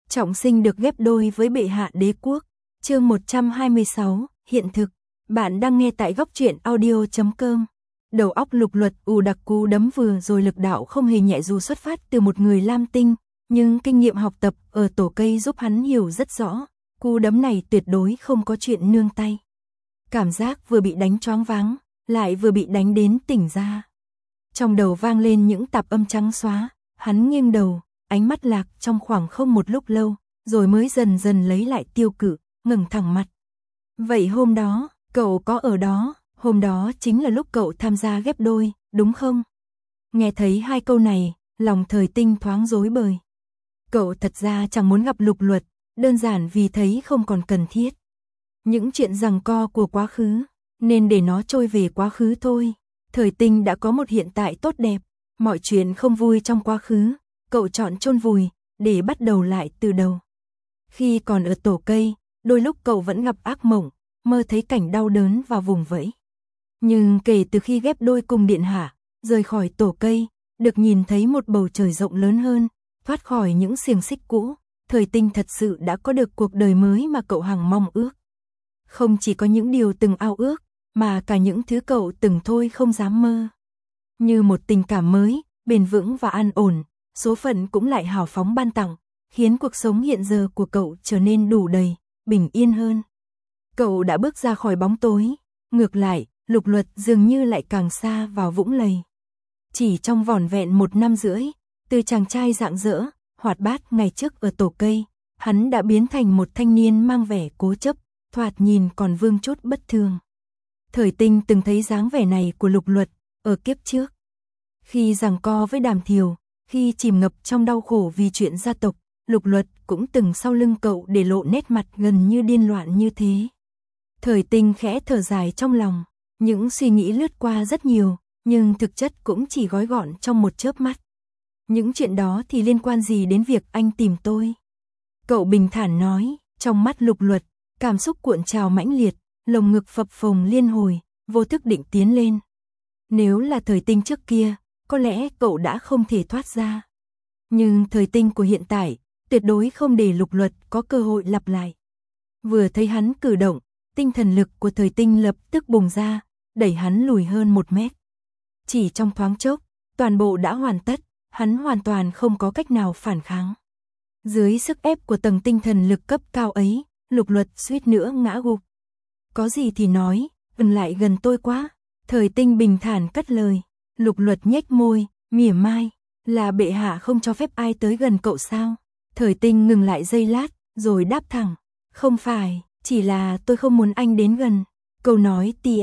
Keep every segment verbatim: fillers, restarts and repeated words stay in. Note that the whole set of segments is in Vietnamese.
trọng sinh được ghép đôi với bệ hạ đế quốc. Chương một trăm hai mươi sáu, hiện thực. Bạn đang nghe tại góc truyện audio chấm com. Đầu óc Lục Luật ù đặc cú đấm vừa rồi lực đạo không hề nhẹ dù xuất phát từ một người Lam Tinh, nhưng kinh nghiệm học tập ở tổ cây giúp hắn hiểu rất rõ, cú đấm này tuyệt đối không có chuyện nương tay. Cảm giác vừa bị đánh choáng váng, lại vừa bị đánh đến tỉnh ra. Trong đầu vang lên những tạp âm trắng xóa, hắn nghiêng đầu, ánh mắt lạc trong khoảng không một lúc lâu, rồi mới dần dần lấy lại tiêu cự, ngẩng thẳng mặt. Vậy hôm đó, cậu có ở đó, hôm đó chính là lúc cậu tham gia ghép đôi, đúng không? Nghe thấy hai câu này, lòng Thời Tinh thoáng rối bời. Cậu thật ra chẳng muốn gặp Lục Luật, đơn giản vì thấy không còn cần thiết. Những chuyện giằng co của quá khứ, nên để nó trôi về quá khứ thôi. Thời Tinh đã có một hiện tại tốt đẹp, mọi chuyện không vui trong quá khứ, cậu chọn chôn vùi, để bắt đầu lại từ đầu. Khi còn ở tổ cây, đôi lúc cậu vẫn gặp ác mộng, mơ thấy cảnh đau đớn và vùng vẫy. Nhưng kể từ khi ghép đôi cùng Điện Hạ, rời khỏi tổ cây, được nhìn thấy một bầu trời rộng lớn hơn, thoát khỏi những xiềng xích cũ, Thời Tinh thật sự đã có được cuộc đời mới mà cậu hằng mong ước. Không chỉ có những điều từng ao ước, mà cả những thứ cậu từng thôi không dám mơ. Như một tình cảm mới, bền vững và an ổn, số phận cũng lại hào phóng ban tặng, khiến cuộc sống hiện giờ của cậu trở nên đủ đầy, bình yên hơn. Cậu đã bước ra khỏi bóng tối, ngược lại, Lục Luật dường như lại càng xa vào vũng lầy. Chỉ trong vỏn vẹn một năm rưỡi, từ chàng trai rạng rỡ, hoạt bát ngày trước ở tổ cây, hắn đã biến thành một thanh niên mang vẻ cố chấp, thoạt nhìn còn vương chút bất thường. Thời Tinh từng thấy dáng vẻ này của Lục Luật ở kiếp trước. Khi giằng co với Đàm Thiều, khi chìm ngập trong đau khổ vì chuyện gia tộc, Lục Luật cũng từng sau lưng cậu để lộ nét mặt gần như điên loạn như thế. Thời Tinh khẽ thở dài trong lòng, những suy nghĩ lướt qua rất nhiều, nhưng thực chất cũng chỉ gói gọn trong một chớp mắt. Những chuyện đó thì liên quan gì đến việc anh tìm tôi? Cậu bình thản nói, trong mắt Lục Luật, cảm xúc cuộn trào mãnh liệt, lồng ngực phập phồng liên hồi, vô thức định tiến lên. Nếu là Thời Tinh trước kia, có lẽ cậu đã không thể thoát ra. Nhưng Thời Tinh của hiện tại, tuyệt đối không để Lục Luật có cơ hội lặp lại. Vừa thấy hắn cử động, tinh thần lực của Thời Tinh lập tức bùng ra, đẩy hắn lùi hơn một mét. Chỉ trong thoáng chốc, toàn bộ đã hoàn tất, hắn hoàn toàn không có cách nào phản kháng. Dưới sức ép của tầng tinh thần lực cấp cao ấy, Lục Luật suýt nữa ngã gục. Có gì thì nói, ừm lại gần tôi quá. Thời Tinh bình thản cất lời. Lục Luật nhếch môi, mỉa mai, là bệ hạ không cho phép ai tới gần cậu sao? Thời Tinh ngừng lại giây lát, rồi đáp thẳng, không phải, chỉ là tôi không muốn anh đến gần. Câu nói tia,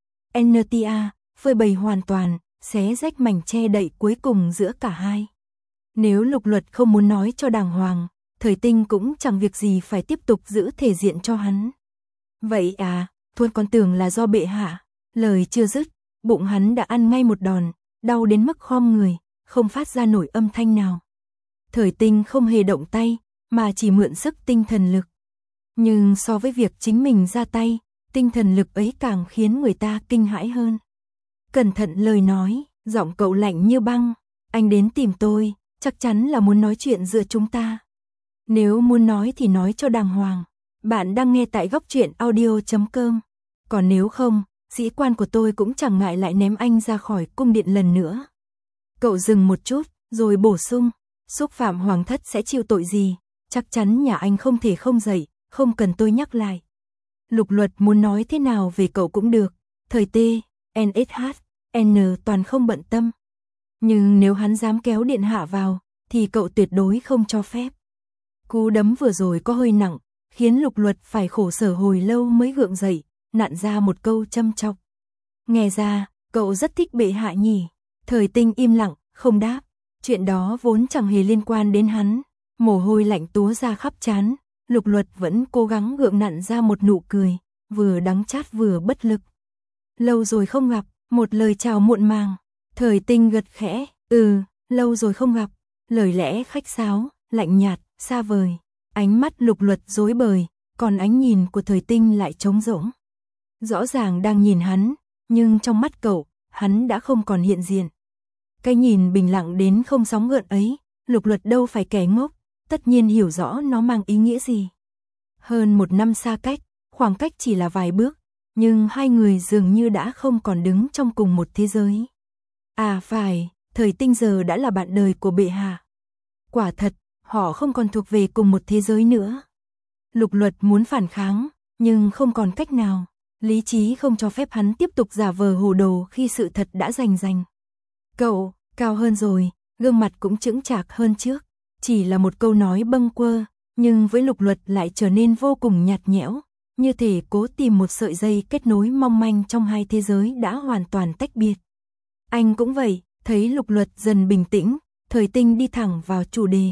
ntia, phơi bày hoàn toàn, xé rách mảnh che đậy cuối cùng giữa cả hai. Nếu Lục Luật không muốn nói cho đàng hoàng, Thời Tinh cũng chẳng việc gì phải tiếp tục giữ thể diện cho hắn. Vậy à, Thuần còn tưởng là do bệ hạ. Lời chưa dứt, bụng hắn đã ăn ngay một đòn, đau đến mức khom người, không phát ra nổi âm thanh nào. Thời Tinh không hề động tay, mà chỉ mượn sức tinh thần lực. Nhưng so với việc chính mình ra tay, tinh thần lực ấy càng khiến người ta kinh hãi hơn. Cẩn thận lời nói, giọng cậu lạnh như băng, anh đến tìm tôi, chắc chắn là muốn nói chuyện giữa chúng ta. Nếu muốn nói thì nói cho đàng hoàng. Bạn đang nghe tại góc truyện audio chấm com. Còn nếu không, sĩ quan của tôi cũng chẳng ngại lại ném anh ra khỏi cung điện lần nữa. Cậu dừng một chút, rồi bổ sung, xúc phạm hoàng thất sẽ chịu tội gì, chắc chắn nhà anh không thể không dậy, không cần tôi nhắc lại. Lục Luật muốn nói thế nào về cậu cũng được, Thời T, en ét hát, N toàn không bận tâm. Nhưng nếu hắn dám kéo Điện Hạ vào, thì cậu tuyệt đối không cho phép. Cú đấm vừa rồi có hơi nặng, khiến Lục Luật phải khổ sở hồi lâu mới gượng dậy, nặn ra một câu châm chọc. Nghe ra, cậu rất thích bệ hạ nhỉ? Thời Tinh im lặng, không đáp. Chuyện đó vốn chẳng hề liên quan đến hắn. Mồ hôi lạnh túa ra khắp trán, Lục Luật vẫn cố gắng gượng nặn ra một nụ cười, vừa đắng chát vừa bất lực. Lâu rồi không gặp, một lời chào muộn màng. Thời Tinh gật khẽ, ừ, lâu rồi không gặp. Lời lẽ khách sáo, lạnh nhạt, xa vời. Ánh mắt Lục Luật rối bời, còn ánh nhìn của Thời Tinh lại trống rỗng. Rõ ràng đang nhìn hắn, nhưng trong mắt cậu, hắn đã không còn hiện diện. Cái nhìn bình lặng đến không sóng gợn ấy, Lục Luật đâu phải kẻ ngốc, tất nhiên hiểu rõ nó mang ý nghĩa gì. Hơn một năm xa cách, khoảng cách chỉ là vài bước, nhưng hai người dường như đã không còn đứng trong cùng một thế giới. À phải, Thời Tinh giờ đã là bạn đời của bệ hạ. Quả thật, họ không còn thuộc về cùng một thế giới nữa. Lục Luật muốn phản kháng, nhưng không còn cách nào. Lý trí không cho phép hắn tiếp tục giả vờ hồ đồ khi sự thật đã rành rành. Cậu, cao hơn rồi, gương mặt cũng chững chạc hơn trước. Chỉ là một câu nói bâng quơ, nhưng với Lục Luật lại trở nên vô cùng nhạt nhẽo, như thể cố tìm một sợi dây kết nối mong manh trong hai thế giới đã hoàn toàn tách biệt. Anh cũng vậy, thấy Lục Luật dần bình tĩnh, Thời Tinh đi thẳng vào chủ đề.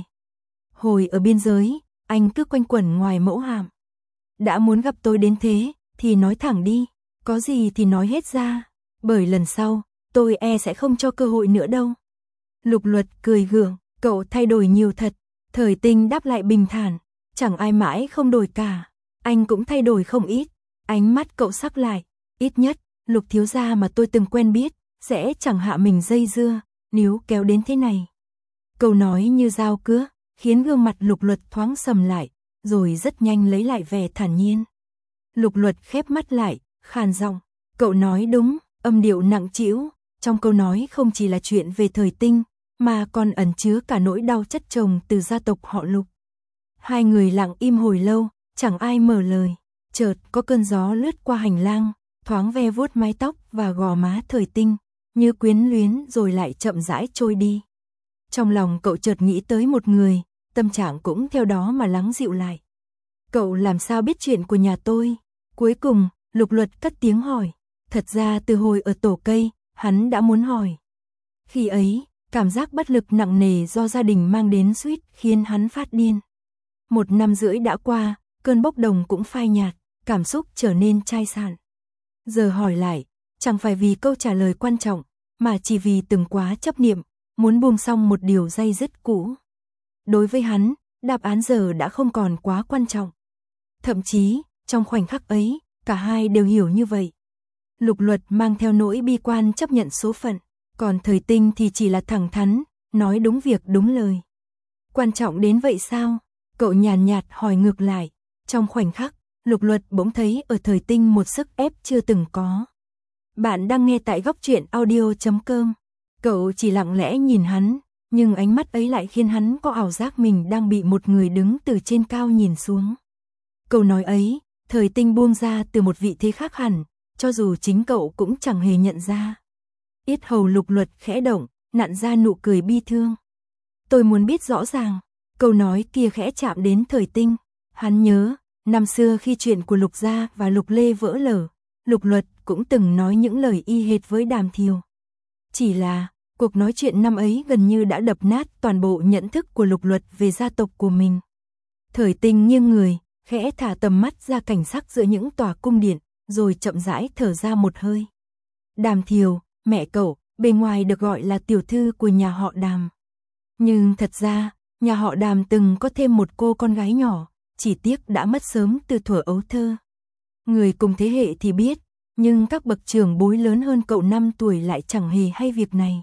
Hồi ở biên giới, anh cứ quanh quẩn ngoài mẫu hạm. Đã muốn gặp tôi đến thế, thì nói thẳng đi, có gì thì nói hết ra, bởi lần sau, tôi e sẽ không cho cơ hội nữa đâu. Lục Luật cười gượng, cậu thay đổi nhiều thật. Thời Tinh đáp lại bình thản, chẳng ai mãi không đổi cả, anh cũng thay đổi không ít. Ánh mắt cậu sắc lại, ít nhất, Lục thiếu gia mà tôi từng quen biết, sẽ chẳng hạ mình dây dưa, nếu kéo đến thế này. Câu nói như dao cứa, khiến gương mặt Lục Luật thoáng sầm lại, rồi rất nhanh lấy lại vẻ thản nhiên. Lục Luật khép mắt lại, khàn giọng, cậu nói đúng, âm điệu nặng trĩu, trong câu nói không chỉ là chuyện về Thời Tinh, mà còn ẩn chứa cả nỗi đau chất chồng từ gia tộc họ Lục. Hai người lặng im hồi lâu, chẳng ai mở lời, chợt có cơn gió lướt qua hành lang, thoáng ve vuốt mái tóc và gò má Thời Tinh, như quyến luyến rồi lại chậm rãi trôi đi. Trong lòng cậu chợt nghĩ tới một người, tâm trạng cũng theo đó mà lắng dịu lại. Cậu làm sao biết chuyện của nhà tôi? Cuối cùng, Lục Luật cất tiếng hỏi. Thật ra từ hồi ở tổ cây, hắn đã muốn hỏi. Khi ấy, cảm giác bất lực nặng nề do gia đình mang đến suýt khiến hắn phát điên. Một năm rưỡi đã qua, cơn bốc đồng cũng phai nhạt, cảm xúc trở nên chai sạn. Giờ hỏi lại, chẳng phải vì câu trả lời quan trọng, mà chỉ vì từng quá chấp niệm, muốn buông xong một điều day dứt cũ. Đối với hắn, đáp án giờ đã không còn quá quan trọng. Thậm chí, trong khoảnh khắc ấy, cả hai đều hiểu như vậy. Lục Luật mang theo nỗi bi quan chấp nhận số phận, còn Thời Tinh thì chỉ là thẳng thắn, nói đúng việc đúng lời. Quan trọng đến vậy sao? Cậu nhàn nhạt hỏi ngược lại. Trong khoảnh khắc, Lục Luật bỗng thấy ở Thời Tinh một sức ép chưa từng có. Bạn đang nghe tại góc truyện audio chấm com. Cậu chỉ lặng lẽ nhìn hắn, nhưng ánh mắt ấy lại khiến hắn có ảo giác mình đang bị một người đứng từ trên cao nhìn xuống. Câu nói ấy, Thời Tinh buông ra từ một vị thế khác hẳn, cho dù chính cậu cũng chẳng hề nhận ra. Yết hầu Lục Luật khẽ động, nặn ra nụ cười bi thương. Tôi muốn biết rõ ràng. Câu nói kia khẽ chạm đến Thời Tinh. Hắn nhớ, năm xưa khi chuyện của Lục gia và Lục Lê vỡ lở, Lục Luật cũng từng nói những lời y hệt với Đàm Thiều. Chỉ là, cuộc nói chuyện năm ấy gần như đã đập nát toàn bộ nhận thức của Lục Luật về gia tộc của mình. Thời Tinh nghiêng người, khẽ thả tầm mắt ra cảnh sắc giữa những tòa cung điện, rồi chậm rãi thở ra một hơi. Đàm Thiều, mẹ cậu, bề ngoài được gọi là tiểu thư của nhà họ Đàm. Nhưng thật ra, nhà họ Đàm từng có thêm một cô con gái nhỏ, chỉ tiếc đã mất sớm từ thuở ấu thơ. Người cùng thế hệ thì biết, nhưng các bậc trưởng bối lớn hơn cậu năm tuổi lại chẳng hề hay việc này.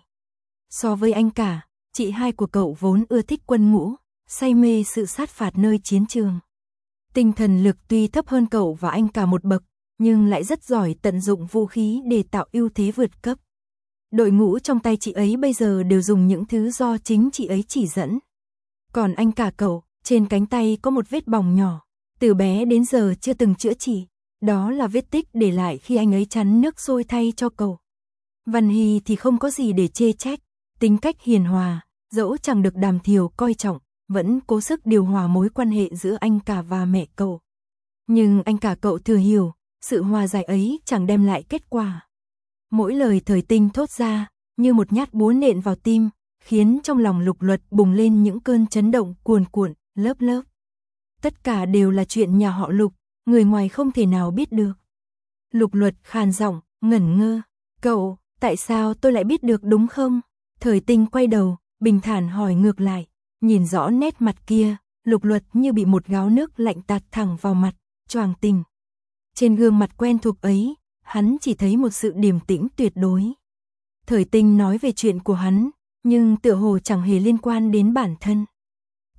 So với anh cả, chị hai của cậu vốn ưa thích quân ngũ, say mê sự sát phạt nơi chiến trường. Tinh thần lực tuy thấp hơn cậu và anh cả một bậc, nhưng lại rất giỏi tận dụng vũ khí để tạo ưu thế vượt cấp. Đội ngũ trong tay chị ấy bây giờ đều dùng những thứ do chính chị ấy chỉ dẫn. Còn anh cả cậu, trên cánh tay có một vết bỏng nhỏ, từ bé đến giờ chưa từng chữa trị. Đó là vết tích để lại khi anh ấy chắn nước sôi thay cho cậu. Văn Hy thì không có gì để chê trách, tính cách hiền hòa, dẫu chẳng được Đàm Thiều coi trọng, vẫn cố sức điều hòa mối quan hệ giữa anh cả và mẹ cậu. Nhưng anh cả cậu thừa hiểu, sự hòa giải ấy chẳng đem lại kết quả. Mỗi lời Thời Tinh thốt ra, như một nhát búa nện vào tim, khiến trong lòng Lục Luật bùng lên những cơn chấn động cuồn cuộn, lớp lớp. Tất cả đều là chuyện nhà họ Lục, người ngoài không thể nào biết được. Lục Luật khàn giọng, ngẩn ngơ. Cậu, tại sao tôi lại biết được đúng không? Thời Tinh quay đầu, bình thản hỏi ngược lại. Nhìn rõ nét mặt kia, Lục Luật như bị một gáo nước lạnh tạt thẳng vào mặt, choàng tỉnh. Trên gương mặt quen thuộc ấy, hắn chỉ thấy một sự điềm tĩnh tuyệt đối. Thời Tinh nói về chuyện của hắn, nhưng tựa hồ chẳng hề liên quan đến bản thân.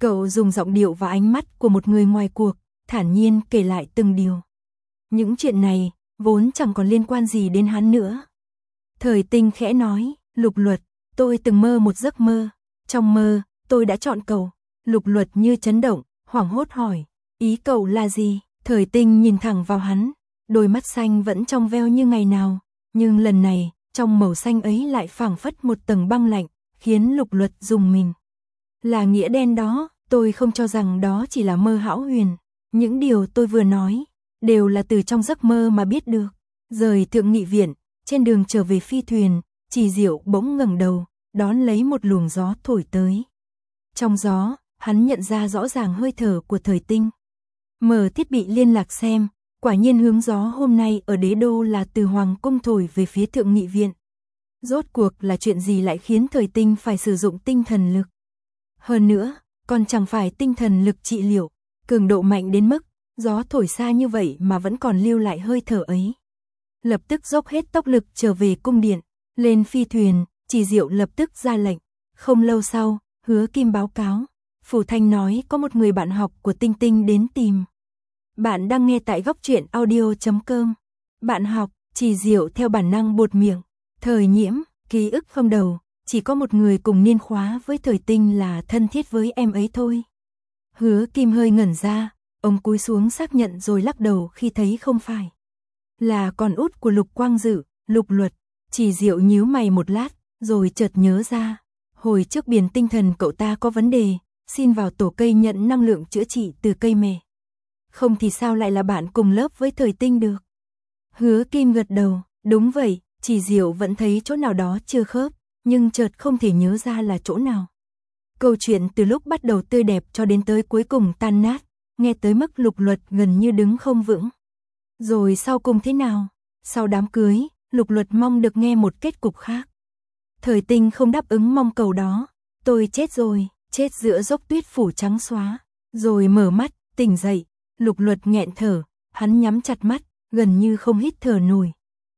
Cậu dùng giọng điệu và ánh mắt của một người ngoài cuộc, thản nhiên kể lại từng điều. Những chuyện này, vốn chẳng còn liên quan gì đến hắn nữa. Thời Tinh khẽ nói, Lục Luật, tôi từng mơ một giấc mơ. Trong mơ, tôi đã chọn cậu. Lục Luật như chấn động, hoảng hốt hỏi, ý cậu là gì? Thời Tinh nhìn thẳng vào hắn, đôi mắt xanh vẫn trong veo như ngày nào, nhưng lần này, trong màu xanh ấy lại phảng phất một tầng băng lạnh, khiến Lục Luật rùng mình. Là nghĩa đen đó, tôi không cho rằng đó chỉ là mơ hão huyền. Những điều tôi vừa nói, đều là từ trong giấc mơ mà biết được. Rời Thượng Nghị Viện, trên đường trở về phi thuyền, Trì Diệu bỗng ngẩng đầu, đón lấy một luồng gió thổi tới. Trong gió, hắn nhận ra rõ ràng hơi thở của Thời Tinh. Mở thiết bị liên lạc xem, quả nhiên hướng gió hôm nay ở đế đô là từ Hoàng cung thổi về phía Thượng Nghị Viện. Rốt cuộc là chuyện gì lại khiến Thời Tinh phải sử dụng tinh thần lực? Hơn nữa, còn chẳng phải tinh thần lực trị liệu, cường độ mạnh đến mức, gió thổi xa như vậy mà vẫn còn lưu lại hơi thở ấy. Lập tức dốc hết tốc lực trở về cung điện, lên phi thuyền, Trì Diệu lập tức ra lệnh. Không lâu sau, Hứa Kim báo cáo, Phủ Thanh nói có một người bạn học của Tinh Tinh đến tìm. Bạn đang nghe tại góc truyện audio chấm com. Bạn học, Trì Diệu theo bản năng buột miệng. Thời Nhiễm, ký ức không đầu, chỉ có một người cùng niên khóa với Thời Tinh là thân thiết với em ấy thôi. Hứa Kim hơi ngẩn ra, ông cúi xuống xác nhận rồi lắc đầu khi thấy không phải. Là con út của Lục Quang Dự, Lục Luật. Trì Diệu nhíu mày một lát, rồi chợt nhớ ra. Hồi trước biển tinh thần cậu ta có vấn đề, xin vào tổ cây nhận năng lượng chữa trị từ cây mề. Không thì sao lại là bạn cùng lớp với Thời Tinh được? Hứa Kim gật đầu, đúng vậy, Trì Diệu vẫn thấy chỗ nào đó chưa khớp, nhưng chợt không thể nhớ ra là chỗ nào. Câu chuyện từ lúc bắt đầu tươi đẹp cho đến tới cuối cùng tan nát, nghe tới mức Lục Luật gần như đứng không vững. Rồi sau cùng thế nào? Sau đám cưới, Lục Luật mong được nghe một kết cục khác. Thời Tinh không đáp ứng mong cầu đó. Tôi chết rồi, chết giữa dốc tuyết phủ trắng xóa. Rồi mở mắt, tỉnh dậy. Lục Luật nghẹn thở, hắn nhắm chặt mắt, gần như không hít thở nổi.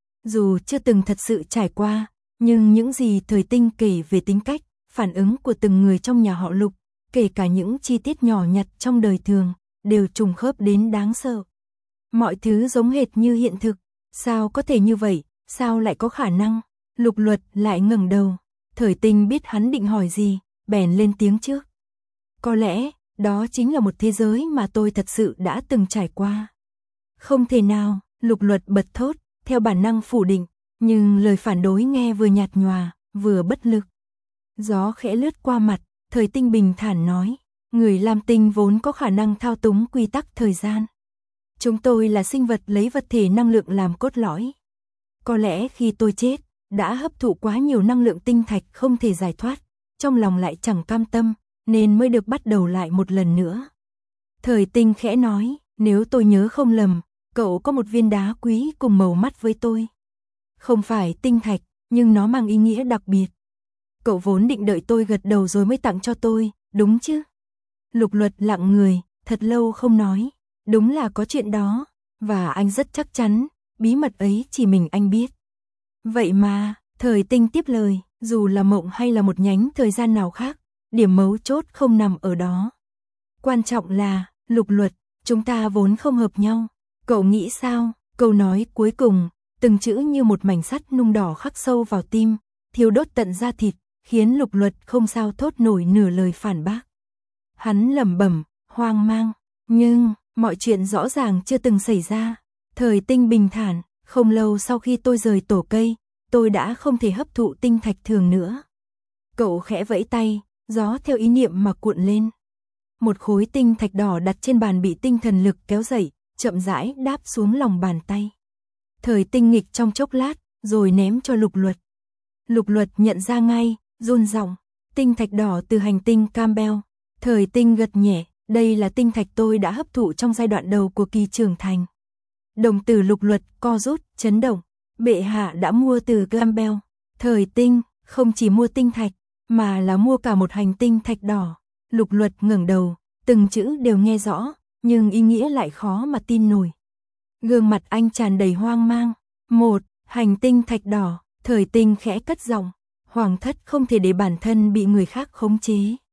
Dù chưa từng thật sự trải qua, nhưng những gì Thời Tinh kể về tính cách, phản ứng của từng người trong nhà họ Lục, kể cả những chi tiết nhỏ nhặt trong đời thường, đều trùng khớp đến đáng sợ. Mọi thứ giống hệt như hiện thực. Sao có thể như vậy? Sao lại có khả năng? Lục Luật lại ngẩng đầu. Thời Tinh biết hắn định hỏi gì, bèn lên tiếng trước. Có lẽ, đó chính là một thế giới mà tôi thật sự đã từng trải qua. Không thể nào, Lục Luật bật thốt, theo bản năng phủ định, nhưng lời phản đối nghe vừa nhạt nhòa, vừa bất lực. Gió khẽ lướt qua mặt, Thời Tinh bình thản nói, người Lam Tinh vốn có khả năng thao túng quy tắc thời gian. Chúng tôi là sinh vật lấy vật thể năng lượng làm cốt lõi. Có lẽ khi tôi chết, đã hấp thụ quá nhiều năng lượng tinh thạch không thể giải thoát, trong lòng lại chẳng cam tâm, nên mới được bắt đầu lại một lần nữa. Thời Tinh khẽ nói, nếu tôi nhớ không lầm, cậu có một viên đá quý cùng màu mắt với tôi. Không phải tinh thạch, nhưng nó mang ý nghĩa đặc biệt. Cậu vốn định đợi tôi gật đầu rồi mới tặng cho tôi, đúng chứ? Lục Luật lặng người, thật lâu không nói. Đúng là có chuyện đó, và anh rất chắc chắn, bí mật ấy chỉ mình anh biết. Vậy mà, Thời Tinh tiếp lời, dù là mộng hay là một nhánh thời gian nào khác, điểm mấu chốt không nằm ở đó. Quan trọng là, Lục Luật, chúng ta vốn không hợp nhau. Cậu nghĩ sao? Câu nói cuối cùng, từng chữ như một mảnh sắt nung đỏ khắc sâu vào tim, thiêu đốt tận da thịt, khiến Lục Luật không sao thốt nổi nửa lời phản bác. Hắn lẩm bẩm, hoang mang, nhưng mọi chuyện rõ ràng chưa từng xảy ra. Thời Tinh bình thản, không lâu sau khi tôi rời tổ cây, tôi đã không thể hấp thụ tinh thạch thường nữa. Cậu khẽ vẫy tay, gió theo ý niệm mà cuộn lên. Một khối tinh thạch đỏ đặt trên bàn bị tinh thần lực kéo dậy, chậm rãi đáp xuống lòng bàn tay. Thời Tinh nghịch trong chốc lát, rồi ném cho Lục Luật. Lục Luật nhận ra ngay, run giọng, tinh thạch đỏ từ hành tinh Campbell. Thời Tinh gật nhẹ, đây là tinh thạch tôi đã hấp thụ trong giai đoạn đầu của kỳ trưởng thành. Đồng tử Lục Luật co rút, chấn động. Bệ hạ đã mua từ Campbell. Thời Tinh không chỉ mua tinh thạch, mà là mua cả một hành tinh thạch đỏ. Lục Luật ngẩng đầu, từng chữ đều nghe rõ, nhưng ý nghĩa lại khó mà tin nổi. Gương mặt anh tràn đầy hoang mang. Một, hành tinh thạch đỏ. Thời Tinh khẽ cất giọng, hoàng thất không thể để bản thân bị người khác khống chế.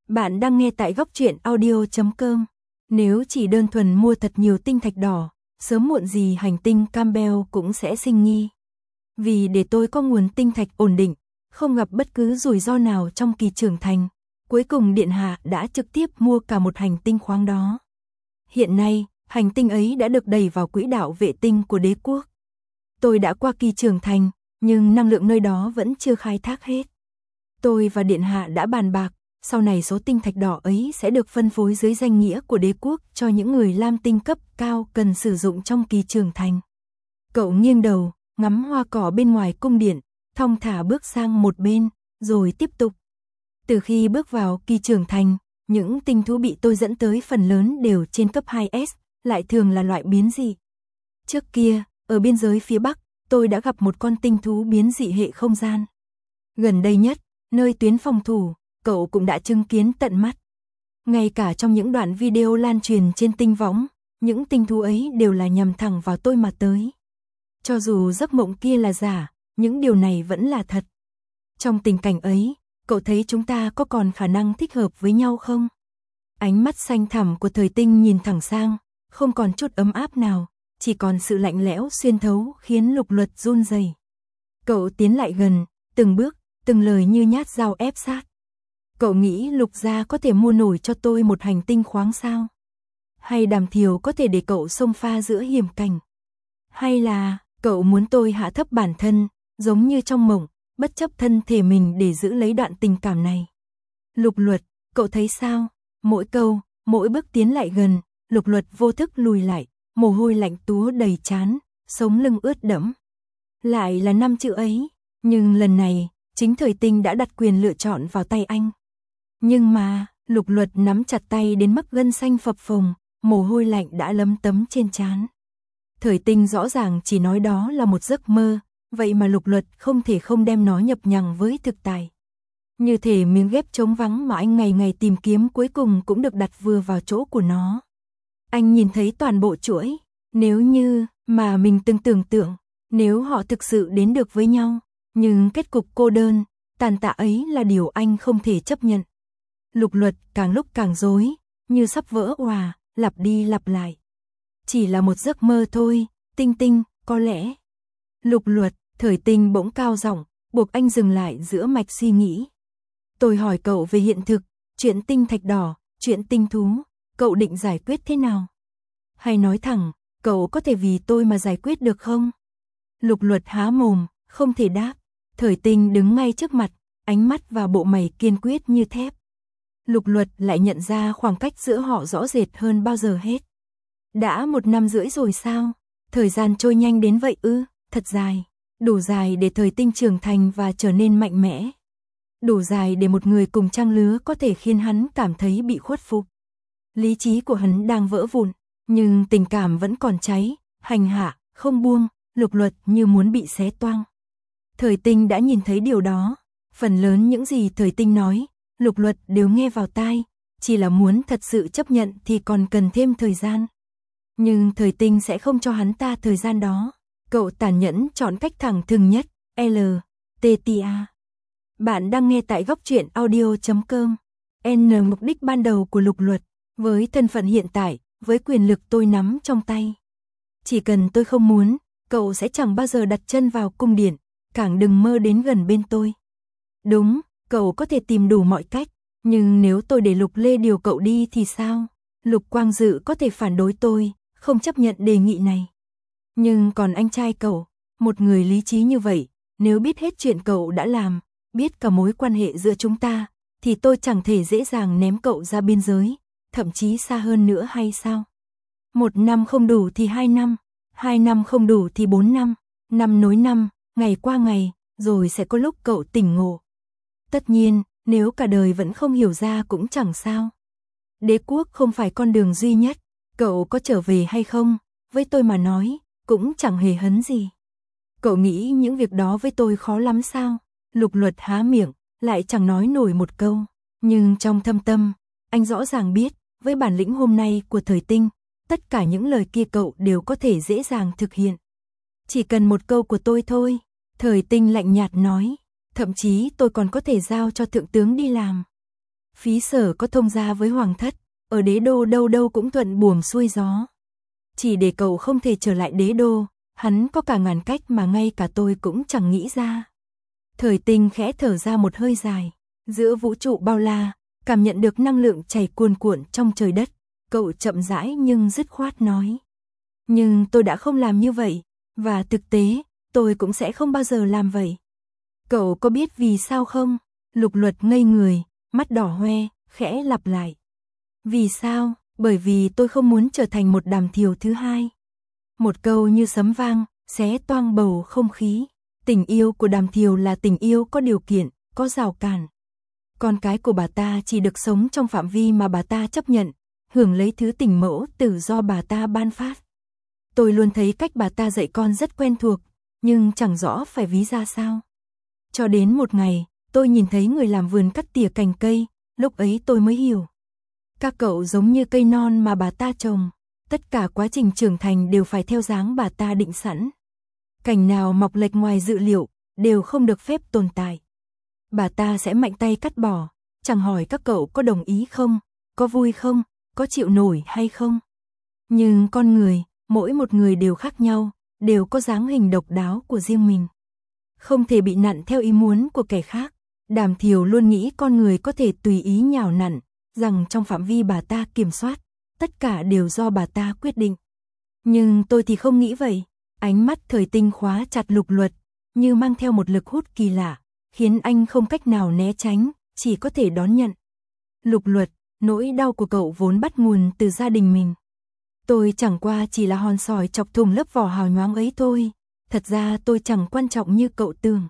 Bạn đang nghe tại góc truyện audio chấm com. Nếu chỉ đơn thuần mua thật nhiều tinh thạch đỏ, sớm muộn gì hành tinh Campbell cũng sẽ sinh nghi. Vì để tôi có nguồn tinh thạch ổn định, không gặp bất cứ rủi ro nào trong kỳ trưởng thành, cuối cùng Điện Hạ đã trực tiếp mua cả một hành tinh khoáng đó. Hiện nay, hành tinh ấy đã được đẩy vào quỹ đạo vệ tinh của đế quốc. Tôi đã qua kỳ trưởng thành, nhưng năng lượng nơi đó vẫn chưa khai thác hết. Tôi và Điện Hạ đã bàn bạc, sau này số tinh thạch đỏ ấy sẽ được phân phối dưới danh nghĩa của đế quốc cho những người lam tinh cấp cao cần sử dụng trong kỳ trưởng thành. Cậu nghiêng đầu, ngắm hoa cỏ bên ngoài cung điện, thong thả bước sang một bên, rồi tiếp tục. Từ khi bước vào kỳ trưởng thành, những tinh thú bị tôi dẫn tới phần lớn đều trên cấp hai S, lại thường là loại biến dị. Trước kia, ở biên giới phía Bắc, tôi đã gặp một con tinh thú biến dị hệ không gian. Gần đây nhất, nơi tuyến phòng thủ, cậu cũng đã chứng kiến tận mắt. Ngay cả trong những đoạn video lan truyền trên tinh võng, những tinh thú ấy đều là nhằm thẳng vào tôi mà tới. Cho dù giấc mộng kia là giả, những điều này vẫn là thật. Trong tình cảnh ấy, cậu thấy chúng ta có còn khả năng thích hợp với nhau không? Ánh mắt xanh thẳm của Thời Tinh nhìn thẳng sang, không còn chút ấm áp nào, chỉ còn sự lạnh lẽo xuyên thấu khiến Lục Luật run rẩy. Cậu tiến lại gần, từng bước, từng lời như nhát dao ép sát. Cậu nghĩ Lục gia có thể mua nổi cho tôi một hành tinh khoáng sao? Hay Đàm Thiều có thể để cậu xông pha giữa hiểm cảnh? Hay là cậu muốn tôi hạ thấp bản thân, giống như trong mộng, bất chấp thân thể mình để giữ lấy đoạn tình cảm này? Lục Luật, cậu thấy sao? Mỗi câu, mỗi bước tiến lại gần, Lục Luật vô thức lùi lại, mồ hôi lạnh túa đầy trán, sống lưng ướt đẫm. Lại là năm chữ ấy, nhưng lần này, chính Thời Tinh đã đặt quyền lựa chọn vào tay anh. Nhưng mà, Lục Luật nắm chặt tay đến mức gân xanh phập phồng, mồ hôi lạnh đã lấm tấm trên trán. Thời Tinh rõ ràng chỉ nói đó là một giấc mơ, vậy mà Lục Luật không thể không đem nó nhập nhằng với thực tại. Như thể miếng ghép trống vắng mà anh ngày ngày tìm kiếm cuối cùng cũng được đặt vừa vào chỗ của nó. Anh nhìn thấy toàn bộ chuỗi, nếu như mà mình từng tưởng tượng, nếu họ thực sự đến được với nhau, nhưng kết cục cô đơn, tàn tạ ấy là điều anh không thể chấp nhận. Lục Luật càng lúc càng rối, như sắp vỡ òa, lặp đi lặp lại. Chỉ là một giấc mơ thôi, Tinh Tinh, có lẽ. Lục Luật, Thời Tinh bỗng cao giọng, buộc anh dừng lại giữa mạch suy nghĩ. Tôi hỏi cậu về hiện thực, chuyện tinh thạch đỏ, chuyện tinh thú, cậu định giải quyết thế nào? Hay nói thẳng, cậu có thể vì tôi mà giải quyết được không? Lục Luật há mồm, không thể đáp. Thời Tinh đứng ngay trước mặt, ánh mắt và bộ mày kiên quyết như thép. Lục Luật lại nhận ra khoảng cách giữa họ rõ rệt hơn bao giờ hết. Đã một năm rưỡi rồi sao? Thời gian trôi nhanh đến vậy ư? Thật dài. Đủ dài để Thời Tinh trưởng thành và trở nên mạnh mẽ. Đủ dài để một người cùng trang lứa có thể khiến hắn cảm thấy bị khuất phục. Lý trí của hắn đang vỡ vụn, nhưng tình cảm vẫn còn cháy, hành hạ, không buông, Lục Luật như muốn bị xé toang. Thời Tinh đã nhìn thấy điều đó, phần lớn những gì Thời Tinh nói, Lục Luật đều nghe vào tai, chỉ là muốn thật sự chấp nhận thì còn cần thêm thời gian. Nhưng Thời Tinh sẽ không cho hắn ta thời gian đó, cậu tàn nhẫn chọn cách thẳng thừng nhất, L, T T A. Bạn đang nghe tại góc truyện audio chấm com. N mục đích ban đầu của Lục Luật, với thân phận hiện tại, với quyền lực tôi nắm trong tay. Chỉ cần tôi không muốn, cậu sẽ chẳng bao giờ đặt chân vào cung điện, càng đừng mơ đến gần bên tôi. Đúng, cậu có thể tìm đủ mọi cách, nhưng nếu tôi để Lục Lê điều cậu đi thì sao? Lục Quang Dự có thể phản đối tôi, không chấp nhận đề nghị này. Nhưng còn anh trai cậu, một người lý trí như vậy, nếu biết hết chuyện cậu đã làm, biết cả mối quan hệ giữa chúng ta, thì tôi chẳng thể dễ dàng ném cậu ra biên giới, thậm chí xa hơn nữa hay sao? Một năm không đủ thì hai năm, hai năm không đủ thì bốn năm, năm nối năm, ngày qua ngày, rồi sẽ có lúc cậu tỉnh ngộ. Tất nhiên, nếu cả đời vẫn không hiểu ra cũng chẳng sao. Đế quốc không phải con đường duy nhất, cậu có trở về hay không, với tôi mà nói, cũng chẳng hề hấn gì. Cậu nghĩ những việc đó với tôi khó lắm sao? Lục Luật há miệng, lại chẳng nói nổi một câu, nhưng trong thâm tâm, anh rõ ràng biết, với bản lĩnh hôm nay của Thời Tinh, tất cả những lời kia cậu đều có thể dễ dàng thực hiện. Chỉ cần một câu của tôi thôi, Thời Tinh lạnh nhạt nói, thậm chí tôi còn có thể giao cho thượng tướng đi làm. Phí Sở có thông gia với Hoàng thất, ở đế đô đâu đâu cũng thuận buồm xuôi gió. Chỉ để cậu không thể trở lại đế đô, hắn có cả ngàn cách mà ngay cả tôi cũng chẳng nghĩ ra. Thời Tinh khẽ thở ra một hơi dài, giữa vũ trụ bao la, cảm nhận được năng lượng chảy cuồn cuộn trong trời đất, cậu chậm rãi nhưng dứt khoát nói. Nhưng tôi đã không làm như vậy, và thực tế, tôi cũng sẽ không bao giờ làm vậy. Cậu có biết vì sao không? Lục Luật ngây người, mắt đỏ hoe, khẽ lặp lại. Vì sao? Bởi vì tôi không muốn trở thành một Đàm Thiều thứ hai. Một câu như sấm vang, xé toang bầu không khí. Tình yêu của Đàm Thiều là tình yêu có điều kiện, có rào cản. Con cái của bà ta chỉ được sống trong phạm vi mà bà ta chấp nhận, hưởng lấy thứ tình mẫu tử do bà ta ban phát. Tôi luôn thấy cách bà ta dạy con rất quen thuộc, nhưng chẳng rõ phải ví ra sao. Cho đến một ngày, tôi nhìn thấy người làm vườn cắt tỉa cành cây, lúc ấy tôi mới hiểu. Các cậu giống như cây non mà bà ta trồng, tất cả quá trình trưởng thành đều phải theo dáng bà ta định sẵn. Cành nào mọc lệch ngoài dự liệu, đều không được phép tồn tại. Bà ta sẽ mạnh tay cắt bỏ, chẳng hỏi các cậu có đồng ý không, có vui không, có chịu nổi hay không. Nhưng con người, mỗi một người đều khác nhau, đều có dáng hình độc đáo của riêng mình. Không thể bị nặn theo ý muốn của kẻ khác. Đàm Thiều luôn nghĩ con người có thể tùy ý nhào nặn, rằng trong phạm vi bà ta kiểm soát, tất cả đều do bà ta quyết định. Nhưng tôi thì không nghĩ vậy. Ánh mắt Thời Tinh khóa chặt Lục Luật, như mang theo một lực hút kỳ lạ, khiến anh không cách nào né tránh, chỉ có thể đón nhận. Lục Luật, nỗi đau của cậu vốn bắt nguồn từ gia đình mình. Tôi chẳng qua chỉ là hòn sỏi chọc thủng lớp vỏ hào nhoáng ấy thôi. Thật ra tôi chẳng quan trọng như cậu tưởng.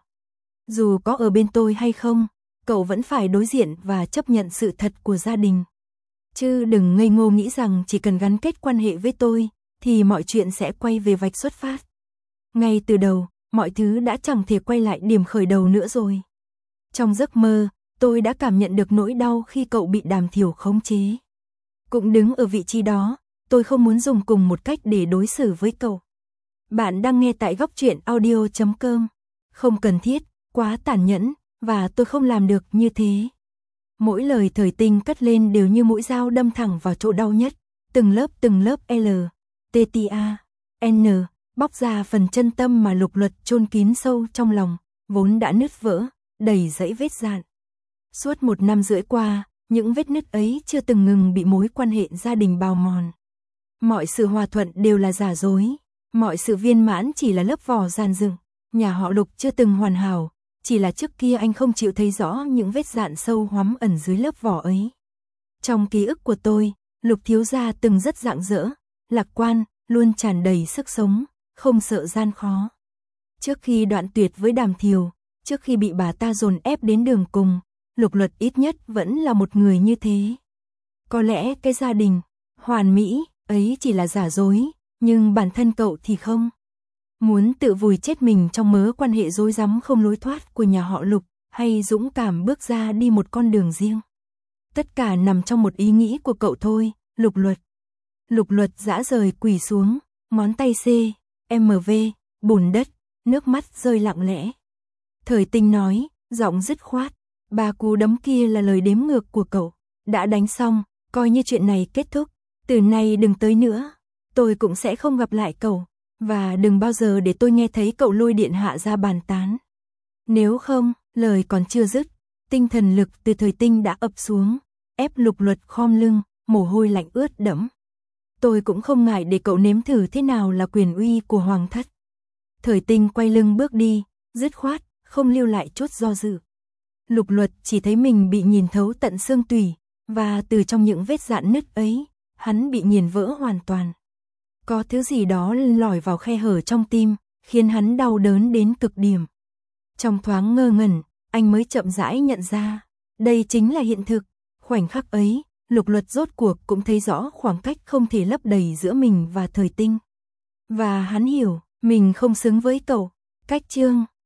Dù có ở bên tôi hay không, cậu vẫn phải đối diện và chấp nhận sự thật của gia đình. Chứ đừng ngây ngô nghĩ rằng chỉ cần gắn kết quan hệ với tôi, thì mọi chuyện sẽ quay về vạch xuất phát. Ngay từ đầu, mọi thứ đã chẳng thể quay lại điểm khởi đầu nữa rồi. Trong giấc mơ, tôi đã cảm nhận được nỗi đau khi cậu bị Đàm Thiều khống chế. Cũng đứng ở vị trí đó, tôi không muốn dùng cùng một cách để đối xử với cậu. Bạn đang nghe tại góc truyện audio chấm com. Không cần thiết, quá tàn nhẫn, và tôi không làm được như thế. Mỗi lời Thời Tinh cất lên đều như mũi dao đâm thẳng vào chỗ đau nhất, từng lớp từng lớp L, T T A, N, bóc ra phần chân tâm mà Lục Luật chôn kín sâu trong lòng, vốn đã nứt vỡ, đầy dẫy vết dạn. Suốt một năm rưỡi qua, những vết nứt ấy chưa từng ngừng bị mối quan hệ gia đình bào mòn. Mọi sự hòa thuận đều là giả dối, mọi sự viên mãn chỉ là lớp vỏ dàn dựng. Nhà họ Lục chưa từng hoàn hảo, chỉ là trước kia anh không chịu thấy rõ những vết dạn sâu hoắm ẩn dưới lớp vỏ ấy. Trong ký ức của tôi, Lục thiếu gia từng rất rạng rỡ, lạc quan, luôn tràn đầy sức sống, không sợ gian khó. Trước khi đoạn tuyệt với Đàm Thiều, trước khi bị bà ta dồn ép đến đường cùng, Lục Luật ít nhất vẫn là một người như thế. Có lẽ cái gia đình hoàn mỹ ấy chỉ là giả dối, nhưng bản thân cậu thì không. Muốn tự vùi chết mình trong mớ quan hệ rối rắm không lối thoát của nhà họ Lục, hay dũng cảm bước ra đi một con đường riêng. Tất cả nằm trong một ý nghĩ của cậu thôi, Lục Luật. Lục Luật dã rời quỳ xuống, ngón tay C, M V, bùn đất, nước mắt rơi lặng lẽ. Thời Tinh nói, giọng dứt khoát, ba cú đấm kia là lời đếm ngược của cậu. Đã đánh xong, coi như chuyện này kết thúc, từ nay đừng tới nữa. Tôi cũng sẽ không gặp lại cậu. Và đừng bao giờ để tôi nghe thấy cậu lôi điện hạ ra bàn tán. Nếu không, lời còn chưa dứt, tinh thần lực từ Thời Tinh đã ập xuống, ép Lục Luật khom lưng, mồ hôi lạnh ướt đẫm. Tôi cũng không ngại để cậu nếm thử thế nào là quyền uy của Hoàng thất. Thời Tinh quay lưng bước đi, dứt khoát, không lưu lại chút do dự. Lục Luật chỉ thấy mình bị nhìn thấu tận xương tủy, và từ trong những vết dạn nứt ấy, hắn bị nghiền vỡ hoàn toàn. Có thứ gì đó lòi vào khe hở trong tim, khiến hắn đau đớn đến cực điểm. Trong thoáng ngơ ngẩn, anh mới chậm rãi nhận ra, đây chính là hiện thực. Khoảnh khắc ấy, Lục Luật rốt cuộc cũng thấy rõ khoảng cách không thể lấp đầy giữa mình và Thời Tinh. Và hắn hiểu, mình không xứng với cậu. Cách chương